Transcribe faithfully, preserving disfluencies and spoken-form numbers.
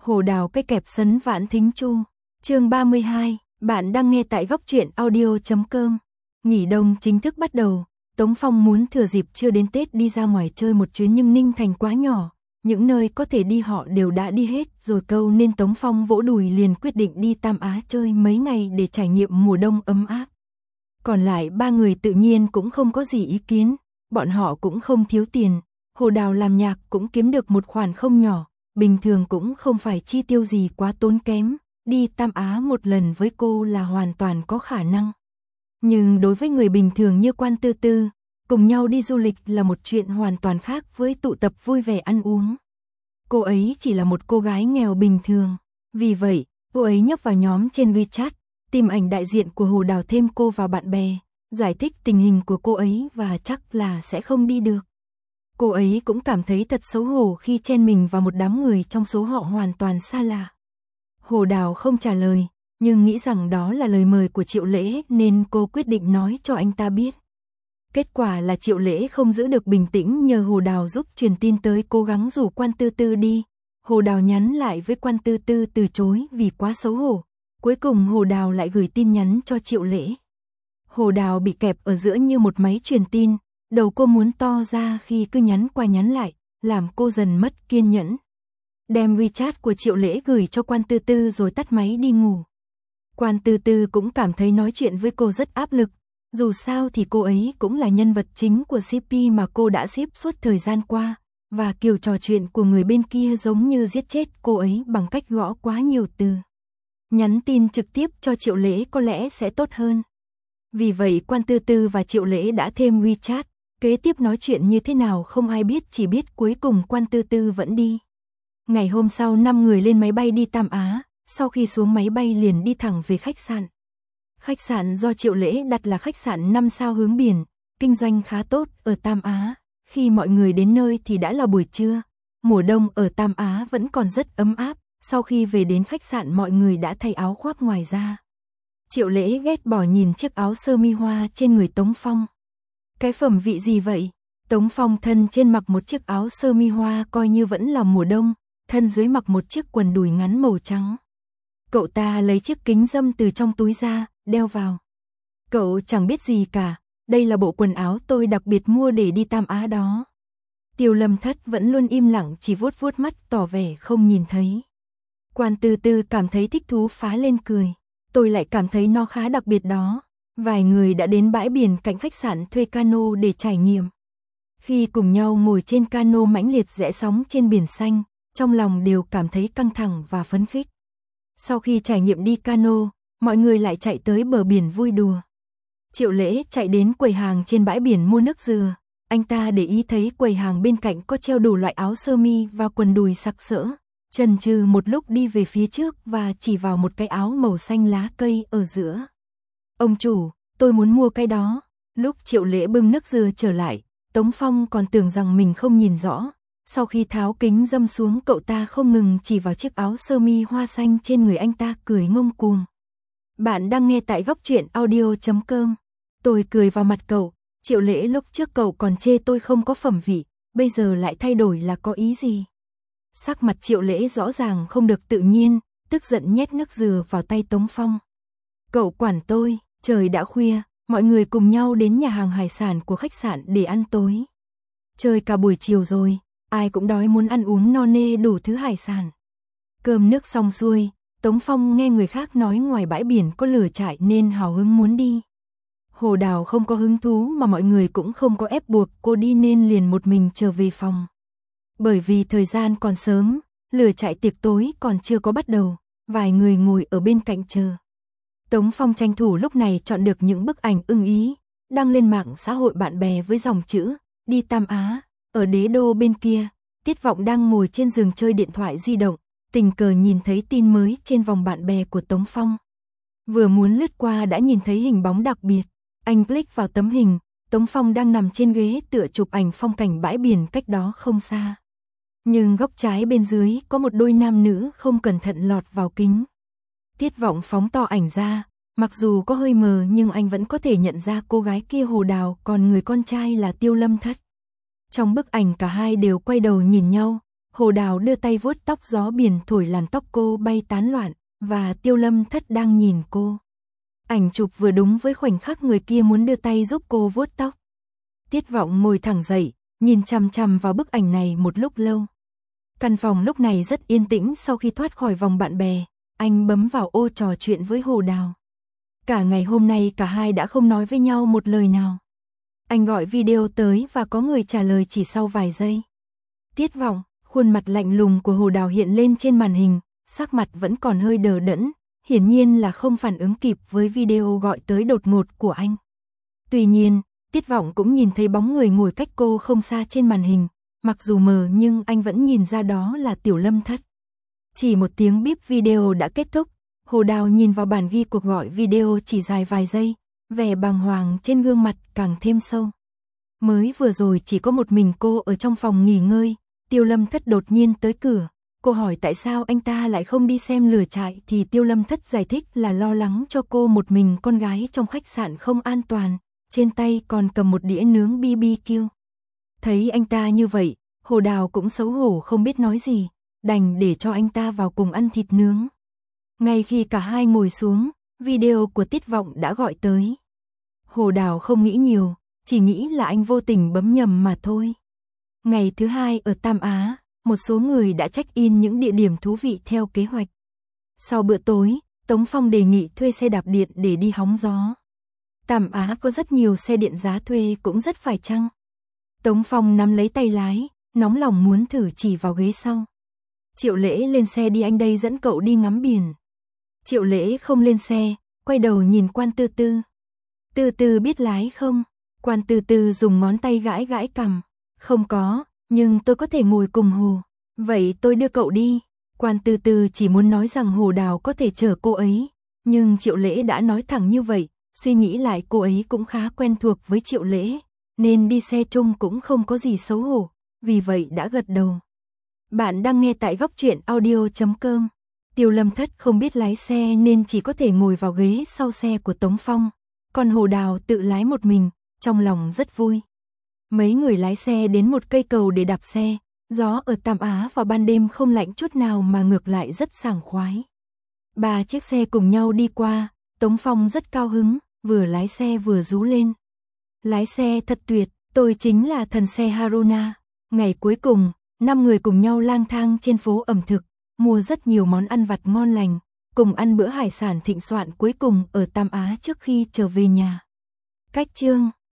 Hồ đào cây kẹp sấn vãn thính chu. Chương ba mươi hai, bạn đang nghe tại góc truyện audio chấm com. Nghỉ đông chính thức bắt đầu, Tống Phong muốn thừa dịp chưa đến Tết đi ra ngoài chơi một chuyến, nhưng Ninh Thành quá nhỏ, những nơi có thể đi họ đều đã đi hết rồi câu, nên Tống Phong vỗ đùi liền quyết định đi Tam Á chơi mấy ngày để trải nghiệm mùa đông ấm áp. Còn lại ba người tự nhiên cũng không có gì ý kiến, bọn họ cũng không thiếu tiền, Hồ Đào làm nhạc cũng kiếm được một khoản không nhỏ, bình thường cũng không phải chi tiêu gì quá tốn kém, đi Tam Á một lần với cô là hoàn toàn có khả năng. Nhưng đối với người bình thường như Quan Tư Tư, cùng nhau đi du lịch là một chuyện hoàn toàn khác với tụ tập vui vẻ ăn uống. Cô ấy chỉ là một cô gái nghèo bình thường, vì vậy, cô ấy nhấp vào nhóm trên WeChat, tìm ảnh đại diện của Hồ Đào thêm cô vào bạn bè, giải thích tình hình của cô ấy và chắc là sẽ không đi được. Cô ấy cũng cảm thấy thật xấu hổ khi chen mình vào một đám người trong số họ hoàn toàn xa lạ. Hồ Đào không trả lời, nhưng nghĩ rằng đó là lời mời của Triệu Lễ nên cô quyết định nói cho anh ta biết. Kết quả là Triệu Lễ không giữ được bình tĩnh, nhờ Hồ Đào giúp truyền tin tới, cố gắng rủ Quan Tư Tư đi. Hồ Đào nhắn lại với Quan Tư Tư từ chối vì quá xấu hổ. Cuối cùng Hồ Đào lại gửi tin nhắn cho Triệu Lễ. Hồ Đào bị kẹp ở giữa như một máy truyền tin, đầu cô muốn to ra khi cứ nhắn qua nhắn lại, làm cô dần mất kiên nhẫn. Đem WeChat của Triệu Lễ gửi cho Quan Tư Tư rồi tắt máy đi ngủ. Quan Tư Tư cũng cảm thấy nói chuyện với cô rất áp lực, dù sao thì cô ấy cũng là nhân vật chính của xê pê mà cô đã ship suốt thời gian qua, và kiểu trò chuyện của người bên kia giống như giết chết cô ấy bằng cách gõ quá nhiều từ. Nhắn tin trực tiếp cho Triệu Lễ có lẽ sẽ tốt hơn. Vì vậy Quan Tư Tư và Triệu Lễ đã thêm WeChat, kế tiếp nói chuyện như thế nào không ai biết, chỉ biết cuối cùng Quan Tư Tư vẫn đi. Ngày hôm sau năm người lên máy bay đi Tam Á, sau khi xuống máy bay liền đi thẳng về khách sạn. Khách sạn do Triệu Lễ đặt là khách sạn năm sao hướng biển, kinh doanh khá tốt ở Tam Á. Khi mọi người đến nơi thì đã là buổi trưa, mùa đông ở Tam Á vẫn còn rất ấm áp, sau khi về đến khách sạn mọi người đã thay áo khoác ngoài ra. Triệu Lễ ghét bỏ nhìn chiếc áo sơ mi hoa trên người Tống Phong. Cái phẩm vị gì vậy? Tống Phong thân trên mặc một chiếc áo sơ mi hoa coi như vẫn là mùa đông, thân dưới mặc một chiếc quần đùi ngắn màu trắng. Cậu ta lấy chiếc kính râm từ trong túi ra, đeo vào. Cậu chẳng biết gì cả, đây là bộ quần áo tôi đặc biệt mua để đi Tam Á đó. Tiêu Lâm Thất vẫn luôn im lặng, chỉ vuốt vuốt mắt tỏ vẻ không nhìn thấy. Quan Tư Tư cảm thấy thích thú phá lên cười. Tôi lại cảm thấy nó khá đặc biệt đó. Vài người đã đến bãi biển cạnh khách sạn thuê cano để trải nghiệm. Khi cùng nhau ngồi trên cano mãnh liệt rẽ sóng trên biển xanh, trong lòng đều cảm thấy căng thẳng và phấn khích. Sau khi trải nghiệm đi cano, mọi người lại chạy tới bờ biển vui đùa. Triệu Lễ chạy đến quầy hàng trên bãi biển mua nước dừa. Anh ta để ý thấy quầy hàng bên cạnh có treo đủ loại áo sơ mi và quần đùi sặc sỡ. Chần chừ một lúc đi về phía trước và chỉ vào một cái áo màu xanh lá cây ở giữa. Ông chủ, tôi muốn mua cái đó. Lúc Triệu Lễ bưng nước dừa trở lại, Tống Phong còn tưởng rằng mình không nhìn rõ. Sau khi tháo kính râm xuống, cậu ta không ngừng chỉ vào chiếc áo sơ mi hoa xanh trên người anh ta, cười ngông cuồng. Bạn đang nghe tại góc truyện audio chấm com. Tôi cười vào mặt cậu. Triệu Lễ, lúc trước cậu còn chê tôi không có phẩm vị, bây giờ lại thay đổi là có ý gì? Sắc mặt Triệu Lễ rõ ràng không được tự nhiên, tức giận nhét nước dừa vào tay Tống Phong. Cậu quản tôi, trời đã khuya, mọi người cùng nhau đến nhà hàng hải sản của khách sạn để ăn tối. Chơi cả buổi chiều rồi, ai cũng đói muốn ăn uống no nê đủ thứ hải sản. Cơm nước xong xuôi, Tống Phong nghe người khác nói ngoài bãi biển có lửa trại nên hào hứng muốn đi. Hồ Đào không có hứng thú mà mọi người cũng không có ép buộc cô đi nên liền một mình trở về phòng. Bởi vì thời gian còn sớm, lửa trại tiệc tối còn chưa có bắt đầu, vài người ngồi ở bên cạnh chờ. Tống Phong tranh thủ lúc này chọn được những bức ảnh ưng ý, đăng lên mạng xã hội bạn bè với dòng chữ đi Tam Á. Ở đế đô bên kia, Tiết Vọng đang ngồi trên giường chơi điện thoại di động, tình cờ nhìn thấy tin mới trên vòng bạn bè của Tống Phong. Vừa muốn lướt qua đã nhìn thấy hình bóng đặc biệt, anh click vào tấm hình, Tống Phong đang nằm trên ghế tựa chụp ảnh phong cảnh bãi biển cách đó không xa. Nhưng góc trái bên dưới có một đôi nam nữ không cẩn thận lọt vào kính. Tiết Vọng phóng to ảnh ra, mặc dù có hơi mờ nhưng anh vẫn có thể nhận ra cô gái kia Hồ Đào, còn người con trai là Tiêu Lâm Thất. Trong bức ảnh cả hai đều quay đầu nhìn nhau, Hồ Đào đưa tay vuốt tóc, gió biển thổi làm tóc cô bay tán loạn, và Tiêu Lâm Thất đang nhìn cô. Ảnh chụp vừa đúng với khoảnh khắc người kia muốn đưa tay giúp cô vuốt tóc. Tiết Vọng ngồi thẳng dậy, nhìn chằm chằm vào bức ảnh này một lúc lâu. Căn phòng lúc này rất yên tĩnh sau khi thoát khỏi vòng bạn bè, anh bấm vào ô trò chuyện với Hồ Đào. Cả ngày hôm nay cả hai đã không nói với nhau một lời nào. Anh gọi video tới và có người trả lời chỉ sau vài giây. Tiết Vọng, khuôn mặt lạnh lùng của Hồ Đào hiện lên trên màn hình, sắc mặt vẫn còn hơi đờ đẫn, hiển nhiên là không phản ứng kịp với video gọi tới đột ngột của anh. Tuy nhiên, Tiết Vọng cũng nhìn thấy bóng người ngồi cách cô không xa trên màn hình, mặc dù mờ nhưng anh vẫn nhìn ra đó là Tiểu Lâm Thất. Chỉ một tiếng bíp video đã kết thúc, Hồ Đào nhìn vào bản ghi cuộc gọi video chỉ dài vài giây, vẻ bàng hoàng trên gương mặt càng thêm sâu. Mới vừa rồi chỉ có một mình cô ở trong phòng nghỉ ngơi, Tiêu Lâm Thất đột nhiên tới cửa. Cô hỏi tại sao anh ta lại không đi xem lửa trại thì Tiêu Lâm Thất giải thích là lo lắng cho cô một mình con gái trong khách sạn không an toàn, trên tay còn cầm một đĩa nướng bê bê kiu. Thấy anh ta như vậy, Hồ Đào cũng xấu hổ không biết nói gì, đành để cho anh ta vào cùng ăn thịt nướng. Ngay khi cả hai ngồi xuống, video của Tiết Vọng đã gọi tới. Hồ Đào không nghĩ nhiều, chỉ nghĩ là anh vô tình bấm nhầm mà thôi. Ngày thứ hai ở Tam Á, một số người đã check-in những địa điểm thú vị theo kế hoạch. Sau bữa tối, Tống Phong đề nghị thuê xe đạp điện để đi hóng gió. Tam Á có rất nhiều xe điện giá thuê cũng rất phải chăng. Tống Phong nắm lấy tay lái, nóng lòng muốn thử chỉ vào ghế sau. Triệu Lễ lên xe đi, anh đây dẫn cậu đi ngắm biển. Triệu Lễ không lên xe, quay đầu nhìn Quan Tư Tư. Tư Tư biết lái không? Quan Tư Tư dùng ngón tay gãi gãi cằm. Không có, nhưng tôi có thể ngồi cùng Hồ. Vậy tôi đưa cậu đi. Quan Tư Tư chỉ muốn nói rằng Hồ Đào có thể chở cô ấy, nhưng Triệu Lễ đã nói thẳng như vậy, suy nghĩ lại cô ấy cũng khá quen thuộc với Triệu Lễ, nên đi xe chung cũng không có gì xấu hổ, vì vậy đã gật đầu. Bạn đang nghe tại góc truyện audio chấm com. Tiêu Lâm Thất không biết lái xe nên chỉ có thể ngồi vào ghế sau xe của Tống Phong, còn Hồ Đào tự lái một mình, trong lòng rất vui. Mấy người lái xe đến một cây cầu để đạp xe, gió ở Tam Á vào ban đêm không lạnh chút nào mà ngược lại rất sảng khoái. Ba chiếc xe cùng nhau đi qua, Tống Phong rất cao hứng, vừa lái xe vừa rú lên. Lái xe thật tuyệt, tôi chính là thần xe Haruna. Ngày cuối cùng, năm người cùng nhau lang thang trên phố ẩm thực, mua rất nhiều món ăn vặt ngon lành, cùng ăn bữa hải sản thịnh soạn cuối cùng ở Tam Á trước khi trở về nhà. Cách chương